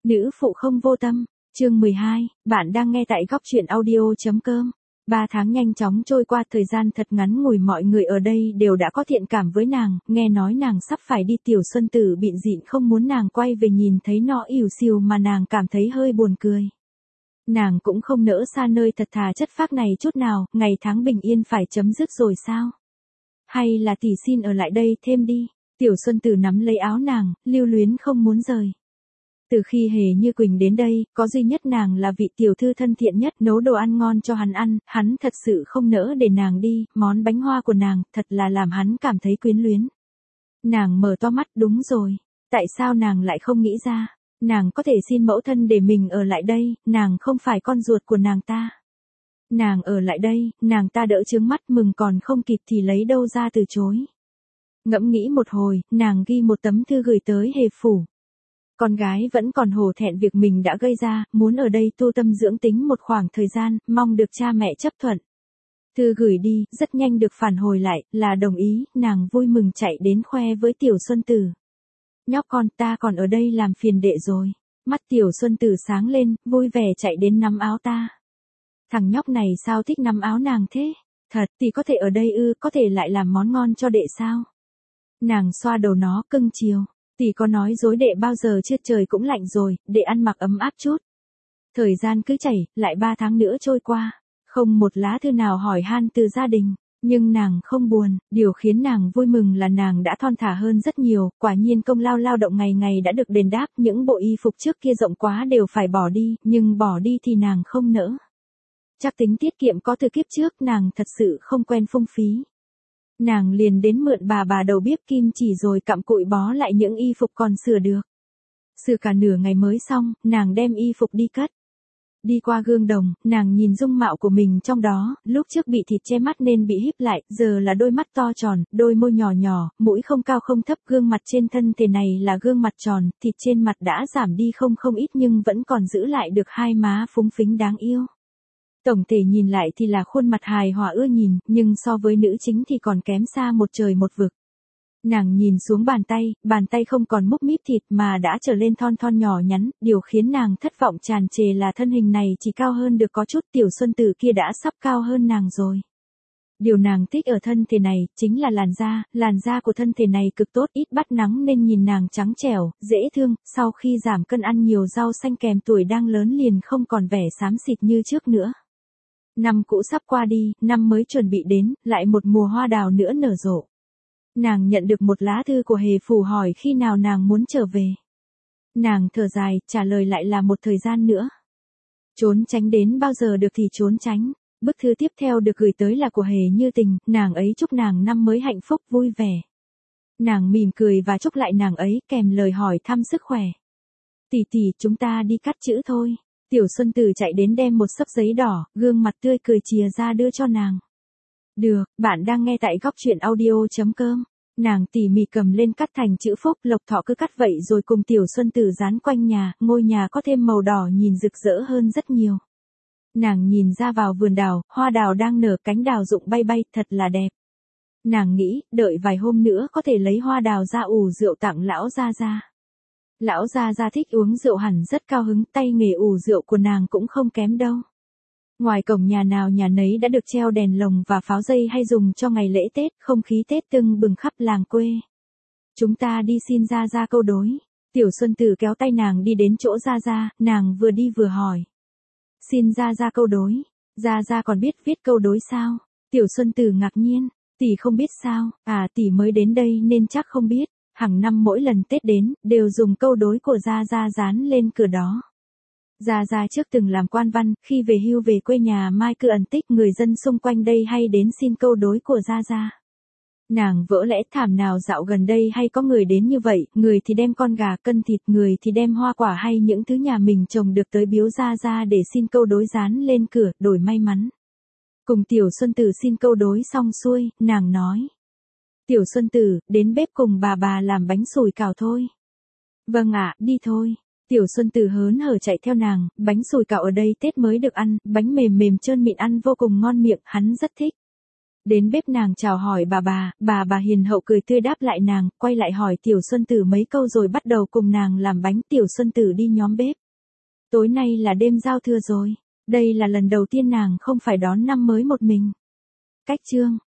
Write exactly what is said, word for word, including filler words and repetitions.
Nữ phụ không vô tâm, chương mười hai, bạn đang nghe tại góc truyện audio.com. Ba tháng nhanh chóng trôi qua, thời gian thật ngắn ngủi, mọi người ở đây đều đã có thiện cảm với nàng, nghe nói nàng sắp phải đi, Tiểu Xuân Tử bịn dịn không muốn nàng quay về, nhìn thấy nó ỉu xìu mà nàng cảm thấy hơi buồn cười. Nàng cũng không nỡ xa nơi thật thà chất phác này chút nào, ngày tháng bình yên phải chấm dứt rồi sao? Hay là tỷ xin ở lại đây thêm đi? Tiểu Xuân Tử nắm lấy áo nàng, lưu luyến không muốn rời. Từ khi Hề Như Quỳnh đến đây, có duy nhất nàng là vị tiểu thư thân thiện nhất, nấu đồ ăn ngon cho hắn ăn, hắn thật sự không nỡ để nàng đi, món bánh hoa của nàng, thật là làm hắn cảm thấy quyến luyến. Nàng mở to mắt, đúng rồi, tại sao nàng lại không nghĩ ra, nàng có thể xin mẫu thân để mình ở lại đây, nàng không phải con ruột của nàng ta. Nàng ở lại đây, nàng ta đỡ trướng mắt, mừng còn không kịp thì lấy đâu ra từ chối. Ngẫm nghĩ một hồi, nàng ghi một tấm thư gửi tới Hề phủ. Con gái vẫn còn hổ thẹn việc mình đã gây ra, muốn ở đây tu tâm dưỡng tính một khoảng thời gian, mong được cha mẹ chấp thuận. Thư gửi đi, rất nhanh được phản hồi lại, là đồng ý, nàng vui mừng chạy đến khoe với Tiểu Xuân Tử. Nhóc con, ta còn ở đây làm phiền đệ rồi. Mắt Tiểu Xuân Tử sáng lên, vui vẻ chạy đến nắm áo ta. Thằng nhóc này sao thích nắm áo nàng thế? Thật, thì có thể ở đây ư, có thể lại làm món ngon cho đệ sao? Nàng xoa đầu nó, cưng chiều. Tỷ có nói dối đệ bao giờ chưa, trời cũng lạnh rồi, đệ ăn mặc ấm áp chút. Thời gian cứ chảy, lại ba tháng nữa trôi qua, không một lá thư nào hỏi han từ gia đình, nhưng nàng không buồn, điều khiến nàng vui mừng là nàng đã thon thả hơn rất nhiều, quả nhiên công lao lao động ngày ngày đã được đền đáp, những bộ y phục trước kia rộng quá đều phải bỏ đi, nhưng bỏ đi thì nàng không nỡ. Chắc tính tiết kiệm có từ kiếp trước, nàng thật sự không quen phung phí. Nàng liền đến mượn bà bà đầu bếp kim chỉ rồi cặm cụi bó lại những y phục còn sửa được. Sửa cả nửa ngày mới xong, nàng đem y phục đi cất. Đi qua gương đồng, nàng nhìn dung mạo của mình trong đó, lúc trước bị thịt che mắt nên bị híp lại, giờ là đôi mắt to tròn, đôi môi nhỏ nhỏ, mũi không cao không thấp, gương mặt trên thân thể này là gương mặt tròn, thịt trên mặt đã giảm đi không không ít nhưng vẫn còn giữ lại được hai má phúng phính đáng yêu. Tổng thể nhìn lại thì là khuôn mặt hài hòa ưa nhìn, nhưng so với nữ chính thì còn kém xa một trời một vực. Nàng nhìn xuống bàn tay, bàn tay không còn múc míp thịt mà đã trở lên thon thon nhỏ nhắn, điều khiến nàng thất vọng tràn trề là thân hình này chỉ cao hơn được có chút, Tiểu Xuân Tử kia đã sắp cao hơn nàng rồi. Điều nàng thích ở thân thể này, chính là làn da, làn da của thân thể này cực tốt, ít bắt nắng nên nhìn nàng trắng trẻo, dễ thương, sau khi giảm cân ăn nhiều rau xanh kèm tuổi đang lớn liền không còn vẻ xám xịt như trước nữa. Năm cũ sắp qua đi, năm mới chuẩn bị đến, lại một mùa hoa đào nữa nở rộ. Nàng nhận được một lá thư của Hề phủ hỏi khi nào nàng muốn trở về. Nàng thở dài, trả lời lại là một thời gian nữa. Trốn tránh đến bao giờ được thì trốn tránh. Bức thư tiếp theo được gửi tới là của Hề Như Tình, nàng ấy chúc nàng năm mới hạnh phúc vui vẻ. Nàng mỉm cười và chúc lại nàng ấy kèm lời hỏi thăm sức khỏe. Tỷ tỷ, chúng ta đi cắt chữ thôi. Tiểu Xuân Tử chạy đến đem một xấp giấy đỏ, gương mặt tươi cười chìa ra đưa cho nàng. Được, bạn đang nghe tại góc truyện audio.com. Nàng tỉ mỉ cầm lên cắt thành chữ phúc, Lộc Thọ cứ cắt vậy rồi cùng Tiểu Xuân Tử dán quanh nhà, ngôi nhà có thêm màu đỏ nhìn rực rỡ hơn rất nhiều. Nàng nhìn ra vào vườn đào, hoa đào đang nở, cánh đào rụng bay bay, thật là đẹp. Nàng nghĩ, đợi vài hôm nữa có thể lấy hoa đào ra ủ rượu tặng lão gia gia. Lão gia gia thích uống rượu hẳn rất cao hứng, tay nghề ủ rượu của nàng cũng không kém đâu. Ngoài cổng nhà nào nhà nấy đã được treo đèn lồng và pháo dây hay dùng cho ngày lễ Tết, không khí Tết tưng bừng khắp làng quê. Chúng ta đi xin gia gia câu đối. Tiểu Xuân Tử kéo tay nàng đi đến chỗ gia gia, nàng vừa đi vừa hỏi. Xin gia gia câu đối, gia gia còn biết viết câu đối sao? Tiểu Xuân Tử ngạc nhiên, tỷ không biết sao? À, tỷ mới đến đây nên chắc không biết. Hàng năm mỗi lần Tết đến, đều dùng câu đối của gia gia dán lên cửa đó. Gia gia trước từng làm quan văn, khi về hưu về quê nhà mai cư ẩn tích, người dân xung quanh đây hay đến xin câu đối của gia gia. Nàng vỡ lẽ, thảm nào dạo gần đây hay có người đến như vậy, người thì đem con gà cân thịt, người thì đem hoa quả hay những thứ nhà mình trồng được tới biếu gia gia để xin câu đối dán lên cửa, đổi may mắn. Cùng Tiểu Xuân Tử xin câu đối xong xuôi, nàng nói. Tiểu Xuân Tử, đến bếp cùng bà bà làm bánh sủi cảo thôi. Vâng ạ, đi thôi. Tiểu Xuân Tử hớn hở chạy theo nàng, bánh sủi cảo ở đây Tết mới được ăn, bánh mềm mềm trơn mịn ăn vô cùng ngon miệng, hắn rất thích. Đến bếp nàng chào hỏi bà bà, bà bà hiền hậu cười tươi đáp lại nàng, quay lại hỏi Tiểu Xuân Tử mấy câu rồi bắt đầu cùng nàng làm bánh. Tiểu Xuân Tử đi nhóm bếp. Tối nay là đêm giao thừa rồi. Đây là lần đầu tiên nàng không phải đón năm mới một mình. Cách chương